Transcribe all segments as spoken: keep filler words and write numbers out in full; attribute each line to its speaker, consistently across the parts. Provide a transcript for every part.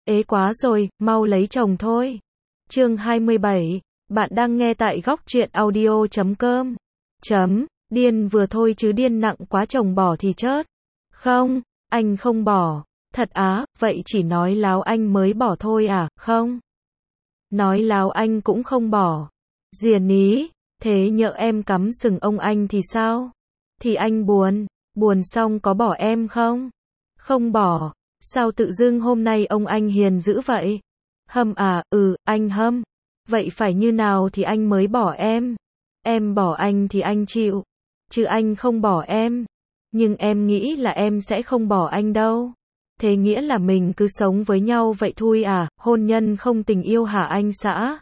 Speaker 1: Ế quá rồi, mau lấy chồng thôi. Chương hai mươi bảy, bạn đang nghe tại góc truyện audio chấm com. Chấm, điên vừa thôi chứ điên nặng quá chồng bỏ thì chớt. Không, anh không bỏ. Thật á, vậy chỉ nói láo anh mới bỏ thôi à, không? Nói láo anh cũng không bỏ. Diền ý, thế nhỡ em cắm sừng ông anh thì sao? Thì anh buồn, buồn xong có bỏ em không? Không bỏ. Sao tự dưng hôm nay ông anh hiền dữ vậy? Hâm à, ừ, anh hâm. Vậy phải như nào thì anh mới bỏ em? Em bỏ anh thì anh chịu. Chứ anh không bỏ em. Nhưng em nghĩ là em sẽ không bỏ anh đâu. Thế nghĩa là mình cứ sống với nhau vậy thôi à, hôn nhân không tình yêu hả anh xã?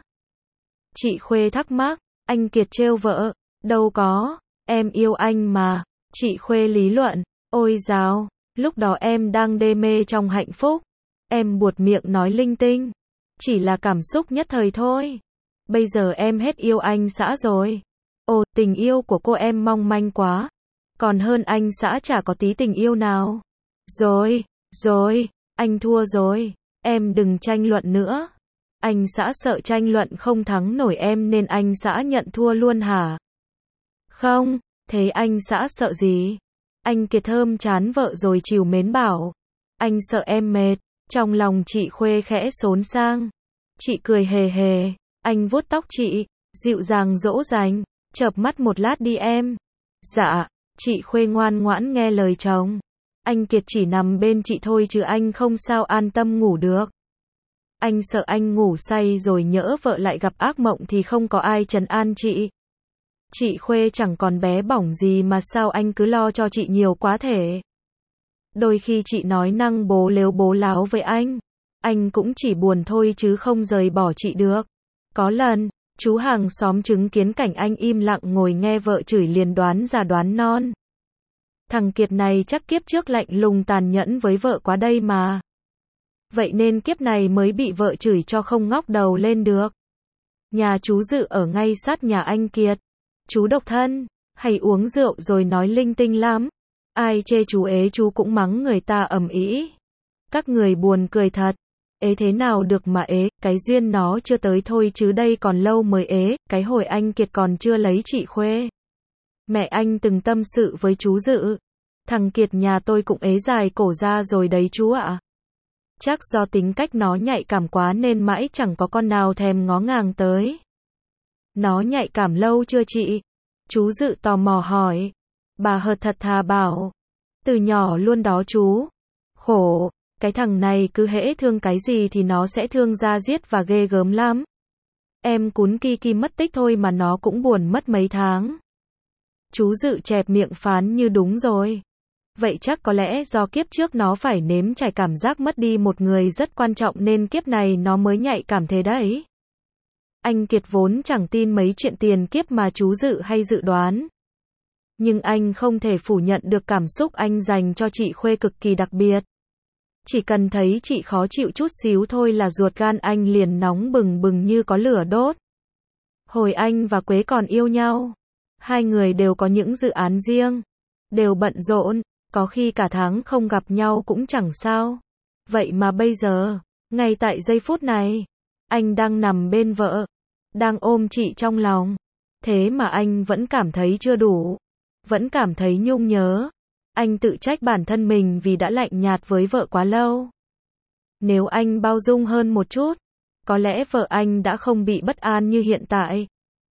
Speaker 1: Chị Khuê thắc mắc, anh Kiệt trêu vợ, đâu có, em yêu anh mà. Chị Khuê lý luận, ôi dào, lúc đó em đang đê mê trong hạnh phúc. Em buột miệng nói linh tinh. Chỉ là cảm xúc nhất thời thôi. Bây giờ em hết yêu anh xã rồi. Ồ, tình yêu của cô em mong manh quá. Còn hơn anh xã chả có tí tình yêu nào. Rồi, rồi, anh thua rồi. Em đừng tranh luận nữa. Anh xã sợ tranh luận không thắng nổi em nên anh xã nhận thua luôn hả? Không, thế anh xã sợ gì? Anh Kiệt thơm chán vợ rồi chiều mến bảo. Anh sợ em mệt. Trong lòng chị Khuê khẽ xốn sang. Chị cười hề hề. Anh vuốt tóc chị, dịu dàng dỗ dành. Chợp mắt một lát đi em. Dạ, chị Khuê ngoan ngoãn nghe lời chồng. Anh Kiệt chỉ nằm bên chị thôi chứ anh không sao an tâm ngủ được. Anh sợ anh ngủ say rồi nhỡ vợ lại gặp ác mộng thì không có ai trấn an chị. Chị Khuê chẳng còn bé bỏng gì mà sao anh cứ lo cho chị nhiều quá thể. Đôi khi chị nói năng bố lếu bố láo với anh. Anh cũng chỉ buồn thôi chứ không rời bỏ chị được. Có lần, chú hàng xóm chứng kiến cảnh anh im lặng ngồi nghe vợ chửi liền đoán già đoán non. Thằng Kiệt này chắc kiếp trước lạnh lùng tàn nhẫn với vợ quá đây mà. Vậy nên kiếp này mới bị vợ chửi cho không ngóc đầu lên được. Nhà chú Dự ở ngay sát nhà anh Kiệt. Chú độc thân, hay uống rượu rồi nói linh tinh lắm. Ai chê chú ế chú cũng mắng người ta ầm ĩ. Các người buồn cười thật. Ế thế nào được mà ế, cái duyên nó chưa tới thôi chứ đây còn lâu mới ế, cái hồi anh Kiệt còn chưa lấy chị Khuê. Mẹ anh từng tâm sự với chú Dự. Thằng Kiệt nhà tôi cũng ế dài cổ ra rồi đấy chú ạ. Chắc do tính cách nó nhạy cảm quá nên mãi chẳng có con nào thèm ngó ngàng tới. Nó nhạy cảm lâu chưa chị? Chú Dự tò mò hỏi. Bà hợt thật thà bảo. Từ nhỏ luôn đó chú. Khổ, cái thằng này cứ hễ thương cái gì thì nó sẽ thương ra giết và ghê gớm lắm. Em cún Kiki mất tích thôi mà nó cũng buồn mất mấy tháng. Chú Dự chẹp miệng phán như đúng rồi. Vậy chắc có lẽ do kiếp trước nó phải nếm trải cảm giác mất đi một người rất quan trọng nên kiếp này nó mới nhạy cảm thế đấy. Anh Kiệt vốn chẳng tin mấy chuyện tiền kiếp mà chú Dự hay dự đoán. Nhưng anh không thể phủ nhận được cảm xúc anh dành cho chị Khuê cực kỳ đặc biệt. Chỉ cần thấy chị khó chịu chút xíu thôi là ruột gan anh liền nóng bừng bừng như có lửa đốt. Hồi anh và Quế còn yêu nhau, hai người đều có những dự án riêng, đều bận rộn, có khi cả tháng không gặp nhau cũng chẳng sao. Vậy mà bây giờ, ngay tại giây phút này, anh đang nằm bên vợ, đang ôm chị trong lòng. Thế mà anh vẫn cảm thấy chưa đủ, vẫn cảm thấy nhung nhớ. Anh tự trách bản thân mình vì đã lạnh nhạt với vợ quá lâu. Nếu anh bao dung hơn một chút, có lẽ vợ anh đã không bị bất an như hiện tại.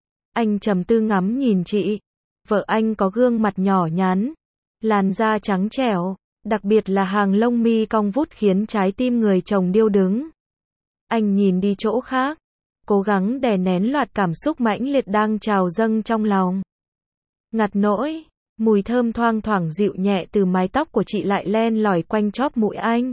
Speaker 1: Anh trầm tư ngắm nhìn chị. Vợ anh có gương mặt nhỏ nhắn, làn da trắng trẻo, đặc biệt là hàng lông mi cong vút khiến trái tim người chồng điêu đứng. Anh nhìn đi chỗ khác, cố gắng đè nén loạt cảm xúc mãnh liệt đang trào dâng trong lòng. Ngặt nỗi, mùi thơm thoang thoảng dịu nhẹ từ mái tóc của chị lại len lỏi quanh chóp mũi anh.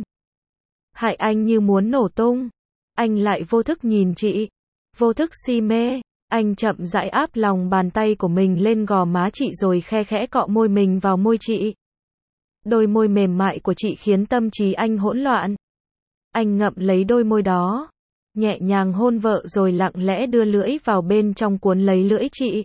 Speaker 1: Hại anh như muốn nổ tung. Anh lại vô thức nhìn chị, vô thức si mê. Anh chậm rãi áp lòng bàn tay của mình lên gò má chị rồi khe khẽ cọ môi mình vào môi chị. Đôi môi mềm mại của chị khiến tâm trí anh hỗn loạn. Anh ngậm lấy đôi môi đó, nhẹ nhàng hôn vợ rồi lặng lẽ đưa lưỡi vào bên trong cuốn lấy lưỡi chị.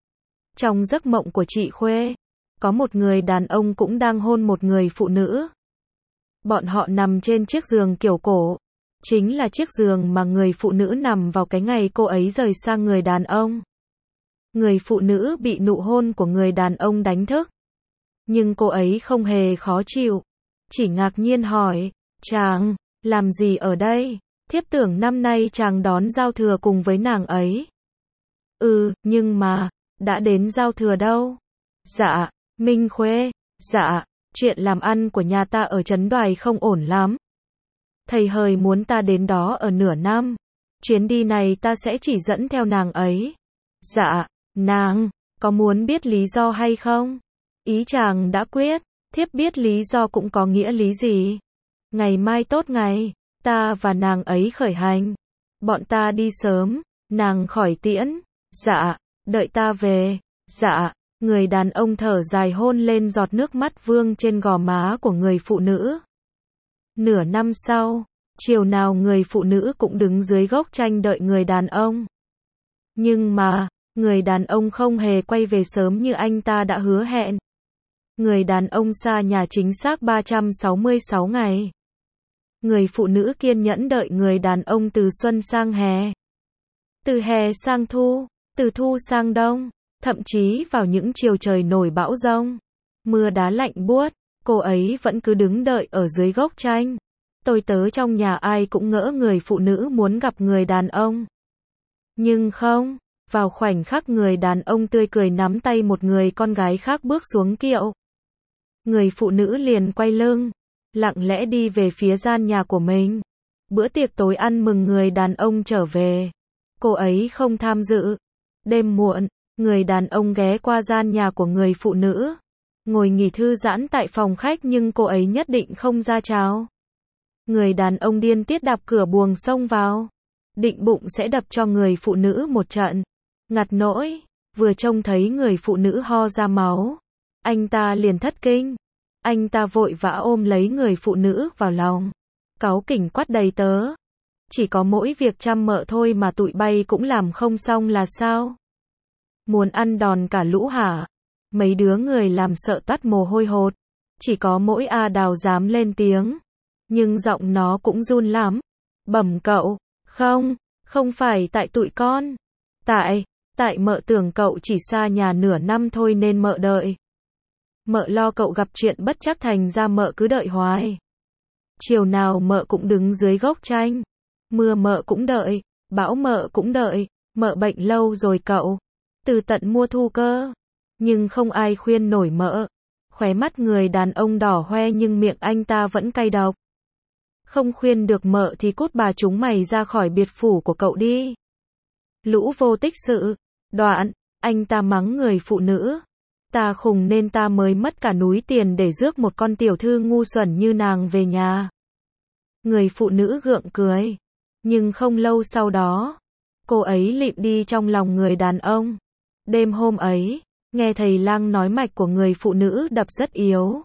Speaker 1: Trong giấc mộng của chị Khuê, có một người đàn ông cũng đang hôn một người phụ nữ. Bọn họ nằm trên chiếc giường kiểu cổ. Chính là chiếc giường mà người phụ nữ nằm vào cái ngày cô ấy rời sang người đàn ông. Người phụ nữ bị nụ hôn của người đàn ông đánh thức. Nhưng cô ấy không hề khó chịu. Chỉ ngạc nhiên hỏi, chàng, làm gì ở đây? Thiếp tưởng năm nay chàng đón giao thừa cùng với nàng ấy. Ừ, nhưng mà, đã đến giao thừa đâu? Dạ, Minh Khuê, dạ, chuyện làm ăn của nhà ta ở Trấn Đoài không ổn lắm. Thầy hời muốn ta đến đó ở nửa năm. Chuyến đi này ta sẽ chỉ dẫn theo nàng ấy. Dạ, nàng, có muốn biết lý do hay không? Ý chàng đã quyết, thiếp biết lý do cũng có nghĩa lý gì. Ngày mai tốt ngày, ta và nàng ấy khởi hành. Bọn ta đi sớm, nàng khỏi tiễn. Dạ, đợi ta về. Dạ, người đàn ông thở dài hôn lên giọt nước mắt vương trên gò má của người phụ nữ. Nửa năm sau, chiều nào người phụ nữ cũng đứng dưới gốc chanh đợi người đàn ông. Nhưng mà, người đàn ông không hề quay về sớm như anh ta đã hứa hẹn. Người đàn ông xa nhà chính xác ba trăm sáu mươi sáu ngày. Người phụ nữ kiên nhẫn đợi người đàn ông từ xuân sang hè. Từ hè sang thu, từ thu sang đông, thậm chí vào những chiều trời nổi bão giông, mưa đá lạnh buốt, cô ấy vẫn cứ đứng đợi ở dưới gốc chanh. Tôi tớ trong nhà ai cũng ngỡ người phụ nữ muốn gặp người đàn ông. Nhưng không, vào khoảnh khắc người đàn ông tươi cười nắm tay một người con gái khác bước xuống kiệu. Người phụ nữ liền quay lưng, lặng lẽ đi về phía gian nhà của mình. Bữa tiệc tối ăn mừng người đàn ông trở về, cô ấy không tham dự. Đêm muộn, người đàn ông ghé qua gian nhà của người phụ nữ, ngồi nghỉ thư giãn tại phòng khách nhưng cô ấy nhất định không ra chào. Người đàn ông điên tiết đạp cửa buồng xông vào, định bụng sẽ đập cho người phụ nữ một trận. Ngặt nỗi, vừa trông thấy người phụ nữ ho ra máu, anh ta liền thất kinh. Anh ta vội vã ôm lấy người phụ nữ vào lòng, cáu kỉnh quát đầy tớ. Chỉ có mỗi việc chăm mợ thôi mà tụi bay cũng làm không xong là sao? Muốn ăn đòn cả lũ hả? Mấy đứa người làm sợ toát mồ hôi hột. Chỉ có mỗi A Đào dám lên tiếng. Nhưng giọng nó cũng run lắm. Bẩm cậu, không, không phải tại tụi con. Tại, tại mợ tưởng cậu chỉ xa nhà nửa năm thôi nên mợ đợi. Mợ lo cậu gặp chuyện bất chắc thành ra mợ cứ đợi hoài. Chiều nào mợ cũng đứng dưới gốc chanh. Mưa mợ cũng đợi, bão mợ cũng đợi, mợ bệnh lâu rồi cậu. Từ tận mùa thu cơ. Nhưng không ai khuyên nổi mợ. Khóe mắt người đàn ông đỏ hoe nhưng miệng anh ta vẫn cay độc. Không khuyên được mợ thì cút bà chúng mày ra khỏi biệt phủ của cậu đi. Lũ vô tích sự. Đoạn, anh ta mắng người phụ nữ. Ta khùng nên ta mới mất cả núi tiền để rước một con tiểu thư ngu xuẩn như nàng về nhà. Người phụ nữ gượng cười. Nhưng không lâu sau đó, cô ấy lịm đi trong lòng người đàn ông. Đêm hôm ấy, nghe thầy lang nói mạch của người phụ nữ đập rất yếu.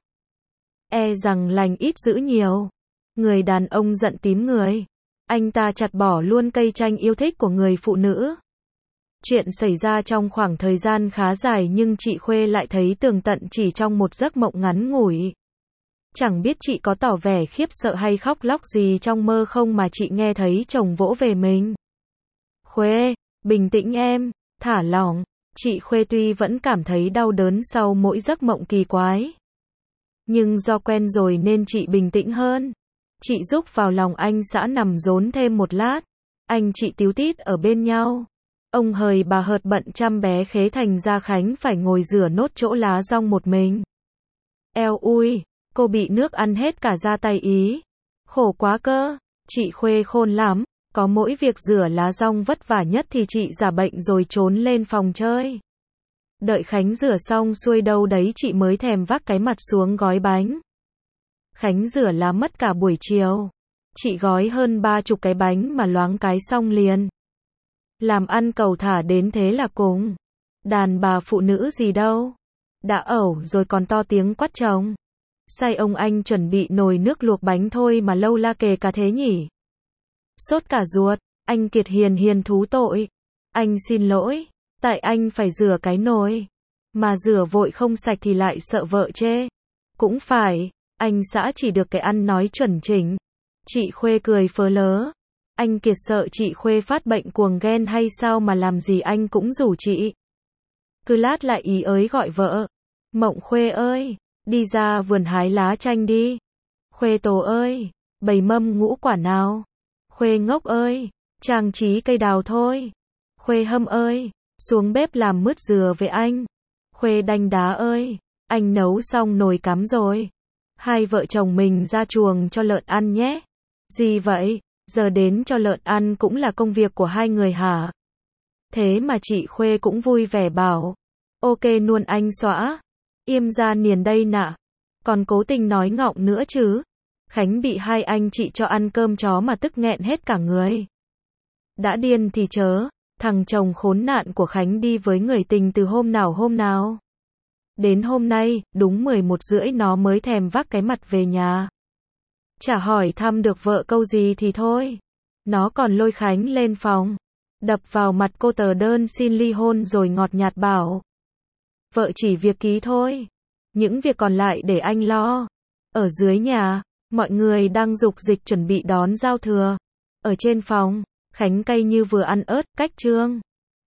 Speaker 1: E rằng lành ít dữ nhiều. Người đàn ông giận tím người. Anh ta chặt bỏ luôn cây chanh yêu thích của người phụ nữ. Chuyện xảy ra trong khoảng thời gian khá dài nhưng chị Khuê lại thấy tường tận chỉ trong một giấc mộng ngắn ngủi. Chẳng biết chị có tỏ vẻ khiếp sợ hay khóc lóc gì trong mơ không mà chị nghe thấy chồng vỗ về mình. Khuê, bình tĩnh em, thả lỏng. Chị Khuê tuy vẫn cảm thấy đau đớn sau mỗi giấc mộng kỳ quái. Nhưng do quen rồi nên chị bình tĩnh hơn. Chị rúc vào lòng anh xã nằm rốn thêm một lát. Anh chị tíu tít ở bên nhau. Ông hời bà hợt bận chăm bé Khế thành ra Khánh phải ngồi rửa nốt chỗ lá rong một mình. Eo ui, cô bị nước ăn hết cả da tay ý. Khổ quá cơ, chị Khuê khôn lắm. Có mỗi việc rửa lá rong vất vả nhất thì chị giả bệnh rồi trốn lên phòng chơi. Đợi Khánh rửa xong xuôi đâu đấy chị mới thèm vác cái mặt xuống gói bánh. Khánh rửa lá mất cả buổi chiều. Chị gói hơn ba chục cái bánh mà loáng cái xong liền. Làm ăn cầu thả đến thế là cùng. Đàn bà phụ nữ gì đâu. Đã ẩu rồi còn to tiếng quát chồng. Sai ông anh chuẩn bị nồi nước luộc bánh thôi mà lâu la kề cả thế nhỉ. Sốt cả ruột, anh Kiệt hiền hiền thú tội. Anh xin lỗi, tại anh phải rửa cái nồi. Mà rửa vội không sạch thì lại sợ vợ chê. Cũng phải, anh xã chỉ được cái ăn nói chuẩn chỉnh. Chị Khuê cười phớ lớ. Anh Kiệt sợ chị Khuê phát bệnh cuồng ghen hay sao mà làm gì anh cũng rủ chị. Cứ lát lại ý ới gọi vợ. Mộng Khuê ơi, đi ra vườn hái lá chanh đi. Khuê Tố ơi, bày mâm ngũ quả nào. Khuê Ngốc ơi, trang trí cây đào thôi. Khuê Hâm ơi, xuống bếp làm mứt dừa với anh. Khuê Đanh Đá ơi, anh nấu xong nồi cắm rồi. Hai vợ chồng mình ra chuồng cho lợn ăn nhé. Gì vậy, giờ đến cho lợn ăn cũng là công việc của hai người hả? Thế mà chị Khuê cũng vui vẻ bảo. Ok luôn anh xõa. Im ra niền đây nạ. Còn cố tình nói ngọng nữa chứ. Khánh bị hai anh chị cho ăn cơm chó mà tức nghẹn hết cả người. Đã điên thì chớ, thằng chồng khốn nạn của Khánh đi với người tình từ hôm nào hôm nào. Đến hôm nay, đúng mười một rưỡi nó mới thèm vác cái mặt về nhà. Chả hỏi thăm được vợ câu gì thì thôi. Nó còn lôi Khánh lên phòng, đập vào mặt cô tờ đơn xin ly hôn rồi ngọt nhạt bảo. Vợ chỉ việc ký thôi. Những việc còn lại để anh lo. Ở dưới nhà, mọi người đang dục dịch chuẩn bị đón giao thừa. Ở trên phòng, Khánh cay như vừa ăn ớt, cách trương.